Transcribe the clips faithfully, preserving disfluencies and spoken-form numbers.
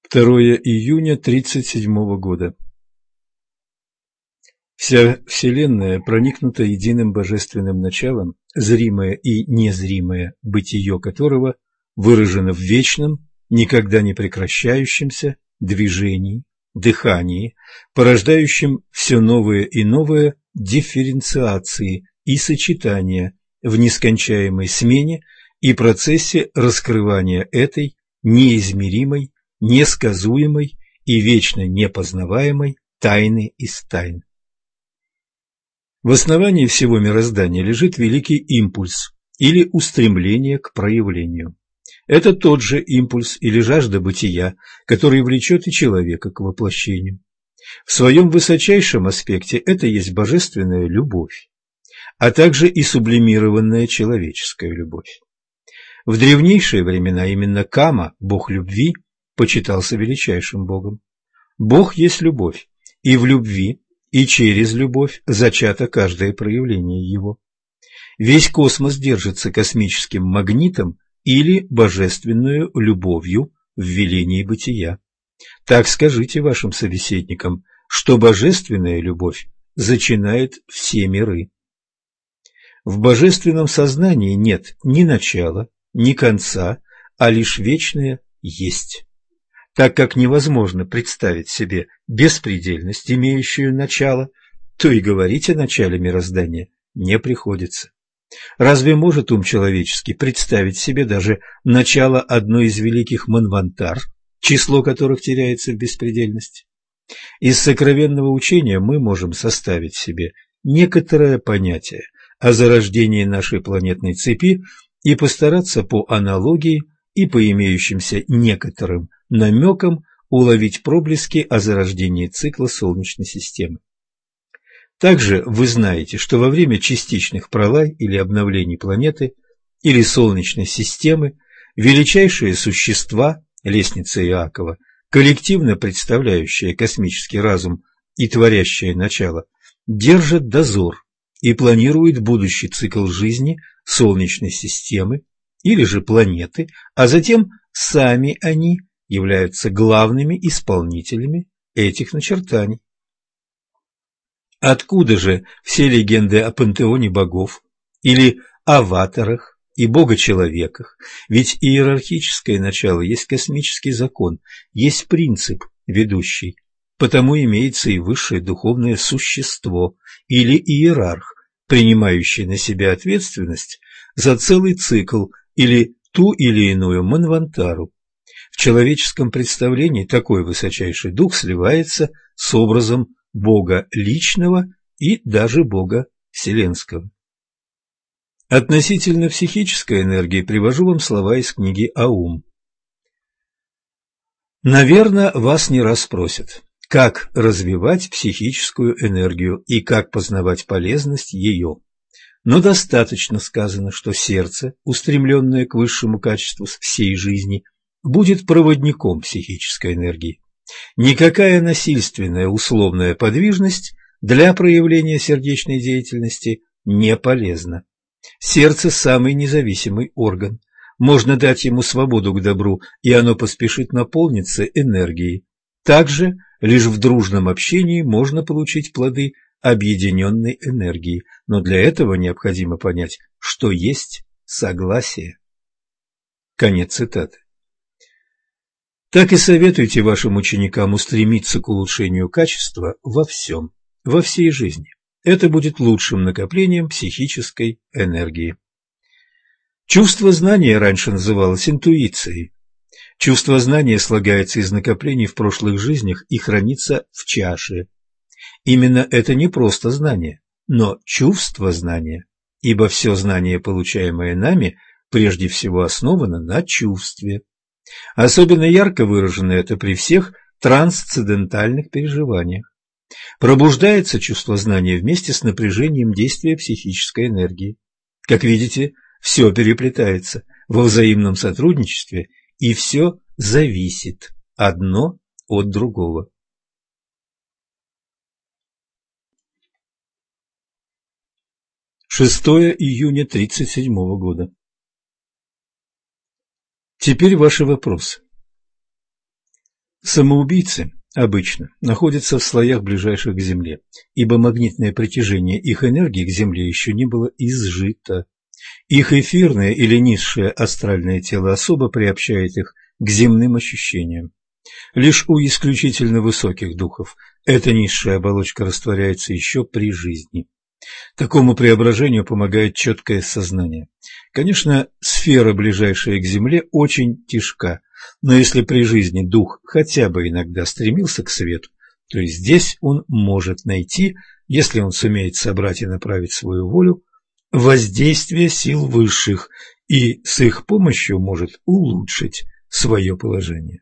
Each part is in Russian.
второе июня тридцать седьмого года. Вся Вселенная проникнута единым божественным началом, зримое и незримое бытие которого выражено в вечном, никогда не прекращающемся движении, дыхании, порождающем все новые и новые дифференциации и сочетания в нескончаемой смене и процессе раскрывания этой неизмеримой, несказуемой и вечно непознаваемой тайны из тайн. В основании всего мироздания лежит великий импульс или устремление к проявлению. Это тот же импульс или жажда бытия, который влечет и человека к воплощению. В своем высочайшем аспекте это есть божественная любовь, а также и сублимированная человеческая любовь. В древнейшие времена именно Кама, бог любви, почитался величайшим богом. Бог есть любовь, и в любви, и через любовь зачато каждое проявление его. Весь космос держится космическим магнитом или божественную любовью в велении бытия. Так скажите вашим собеседникам, что божественная любовь зачинает все миры. В божественном сознании нет ни начала, ни конца, а лишь вечное есть. Так как невозможно представить себе беспредельность, имеющую начало, то и говорить о начале мироздания не приходится. Разве может ум человеческий представить себе даже начало одной из великих манвантар, число которых теряется в беспредельности? Из сокровенного учения мы можем составить себе некоторое понятие о зарождении нашей планетной цепи и постараться по аналогии и по имеющимся некоторым намекам уловить проблески о зарождении цикла Солнечной системы. Также вы знаете, что во время частичных пролай или обновлений планеты или Солнечной системы величайшие существа, лестница Иакова, коллективно представляющие космический разум и творящее начало, держат дозор и планируют будущий цикл жизни Солнечной системы или же планеты, а затем сами они являются главными исполнителями этих начертаний. Откуда же все легенды о пантеоне богов или аватарах и бога-человеках? Ведь иерархическое начало есть космический закон, есть принцип ведущий, потому имеется и высшее духовное существо или иерарх, принимающий на себя ответственность за целый цикл или ту или иную манвантару. В человеческом представлении такой высочайший дух сливается с образом Бога личного и даже Бога вселенского. Относительно психической энергии привожу вам слова из книги Аум. Наверное, вас не раз спросят, как развивать психическую энергию и как познавать полезность ее. Но достаточно сказано, что сердце, устремленное к высшему качеству всей жизни, будет проводником психической энергии. Никакая насильственная условная подвижность для проявления сердечной деятельности не полезна. Сердце – самый независимый орган. Можно дать ему свободу к добру, и оно поспешит наполниться энергией. Также лишь в дружном общении можно получить плоды объединенной энергии, но для этого необходимо понять, что есть согласие. Конец цитаты. Так и советуйте вашим ученикам устремиться к улучшению качества во всем, во всей жизни. Это будет лучшим накоплением психической энергии. Чувство знания раньше называлось интуицией. Чувство знания слагается из накоплений в прошлых жизнях и хранится в чаше. Именно это не просто знание, но чувство знания, ибо все знание, получаемое нами, прежде всего основано на чувстве. Особенно ярко выражено это при всех трансцендентальных переживаниях. Пробуждается чувство знания вместе с напряжением действия психической энергии. Как видите, все переплетается во взаимном сотрудничестве, и все зависит одно от другого. шестое июня тридцать седьмого года. Теперь ваши вопросы. Самоубийцы обычно находятся в слоях, ближайших к Земле, ибо магнитное притяжение их энергии к Земле еще не было изжито. Их эфирное или низшее астральное тело особо приобщает их к земным ощущениям. Лишь у исключительно высоких духов эта низшая оболочка растворяется еще при жизни. Такому преображению помогает четкое сознание. Конечно, сфера, ближайшая к Земле, очень тяжка, но если при жизни дух хотя бы иногда стремился к свету, то и здесь он может найти, если он сумеет собрать и направить свою волю, воздействие сил высших и с их помощью может улучшить свое положение.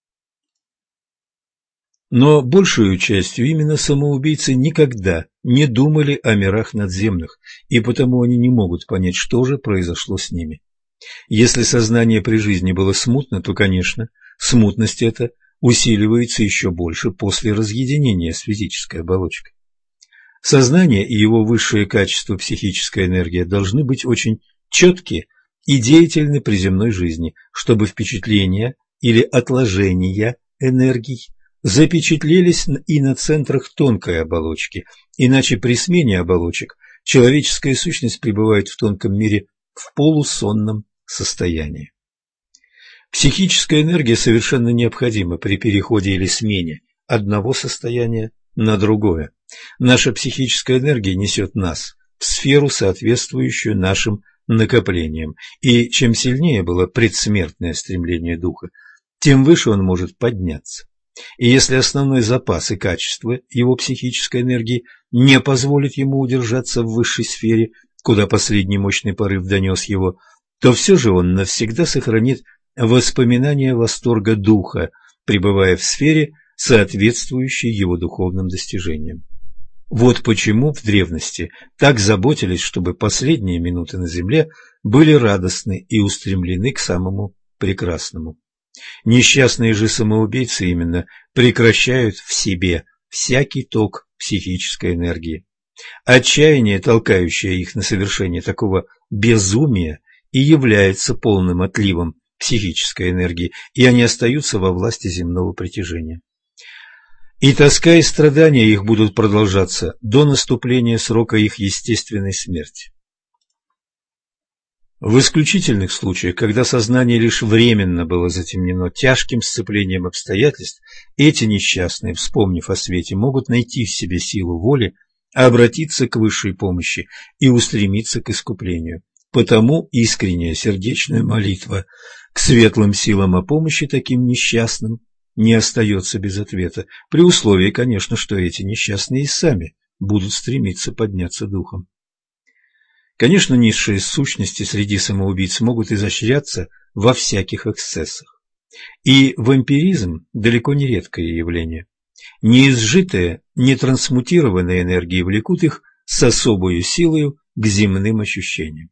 Но большую частью именно самоубийцы никогда не думали о мирах надземных, и потому они не могут понять, что же произошло с ними. Если сознание при жизни было смутно, то, конечно, смутность эта усиливается еще больше после разъединения с физической оболочкой. Сознание и его высшие качества, психическая энергия, должны быть очень четкие и деятельны при земной жизни, чтобы впечатления или отложения энергий запечатлелись и на центрах тонкой оболочки, иначе при смене оболочек человеческая сущность пребывает в тонком мире в полусонном состоянии. Психическая энергия совершенно необходима при переходе или смене одного состояния на другое. Наша психическая энергия несет нас в сферу, соответствующую нашим накоплениям, и чем сильнее было предсмертное стремление духа, тем выше он может подняться. И если основной запас и качество его психической энергии не позволит ему удержаться в высшей сфере, куда последний мощный порыв донес его, то все же он навсегда сохранит воспоминания восторга духа, пребывая в сфере, соответствующей его духовным достижениям. Вот почему в древности так заботились, чтобы последние минуты на земле были радостны и устремлены к самому прекрасному. Несчастные же самоубийцы именно прекращают в себе всякий ток психической энергии. Отчаяние, толкающее их на совершение такого безумия, и является полным отливом психической энергии, и они остаются во власти земного притяжения. И тоска и страдания их будут продолжаться до наступления срока их естественной смерти. В исключительных случаях, когда сознание лишь временно было затемнено тяжким сцеплением обстоятельств, эти несчастные, вспомнив о свете, могут найти в себе силу воли, обратиться к высшей помощи и устремиться к искуплению. Потому искренняя сердечная молитва к светлым силам о помощи таким несчастным не остается без ответа, при условии, конечно, что эти несчастные и сами будут стремиться подняться духом. Конечно, низшие сущности среди самоубийц могут изощряться во всяких эксцессах. И вампиризм далеко не редкое явление. Неизжитые, нетрансмутированные энергии влекут их с особою силою к земным ощущениям.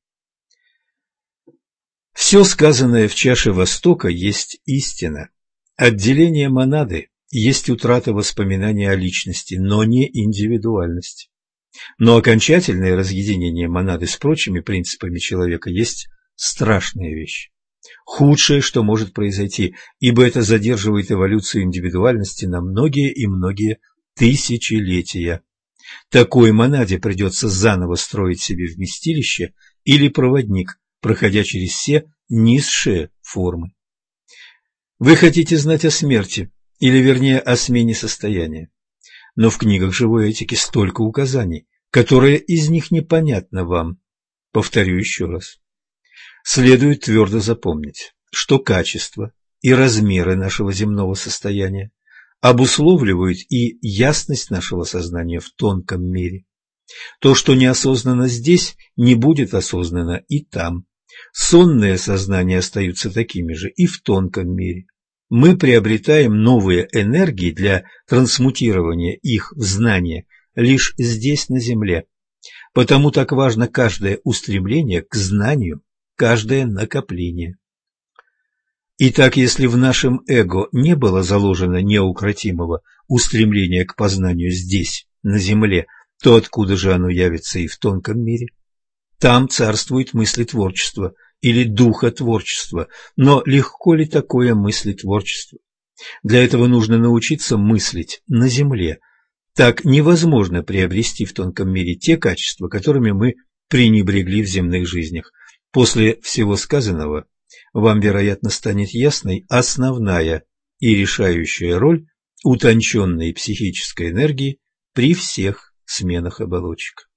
Все сказанное в чаше Востока есть истина. Отделение монады есть утрата воспоминания о личности, но не индивидуальности. Но окончательное разъединение монады с прочими принципами человека есть страшная вещь. Худшее, что может произойти, ибо это задерживает эволюцию индивидуальности на многие и многие тысячелетия. Такой монаде придется заново строить себе вместилище или проводник, проходя через все низшие формы. Вы хотите знать о смерти, или вернее о смене состояния. Но в книгах живой этики столько указаний, которые из них непонятно вам. Повторю еще раз. Следует твердо запомнить, что качество и размеры нашего земного состояния обусловливают и ясность нашего сознания в тонком мире. То, что неосознанно здесь, не будет осознанно и там. Сонные сознания остаются такими же и в тонком мире. Мы приобретаем новые энергии для трансмутирования их в знания лишь здесь, на Земле. Потому так важно каждое устремление к знанию, каждое накопление. Итак, если в нашем эго не было заложено неукротимого устремления к познанию здесь, на Земле, то откуда же оно явится и в тонком мире? Там царствует мыслетворчество или духотворчество, но легко ли такое мыслетворчество? Для этого нужно научиться мыслить на Земле. Так невозможно приобрести в тонком мире те качества, которыми мы пренебрегли в земных жизнях. После всего сказанного вам, вероятно, станет ясной основная и решающая роль утонченной психической энергии при всех сменах оболочек.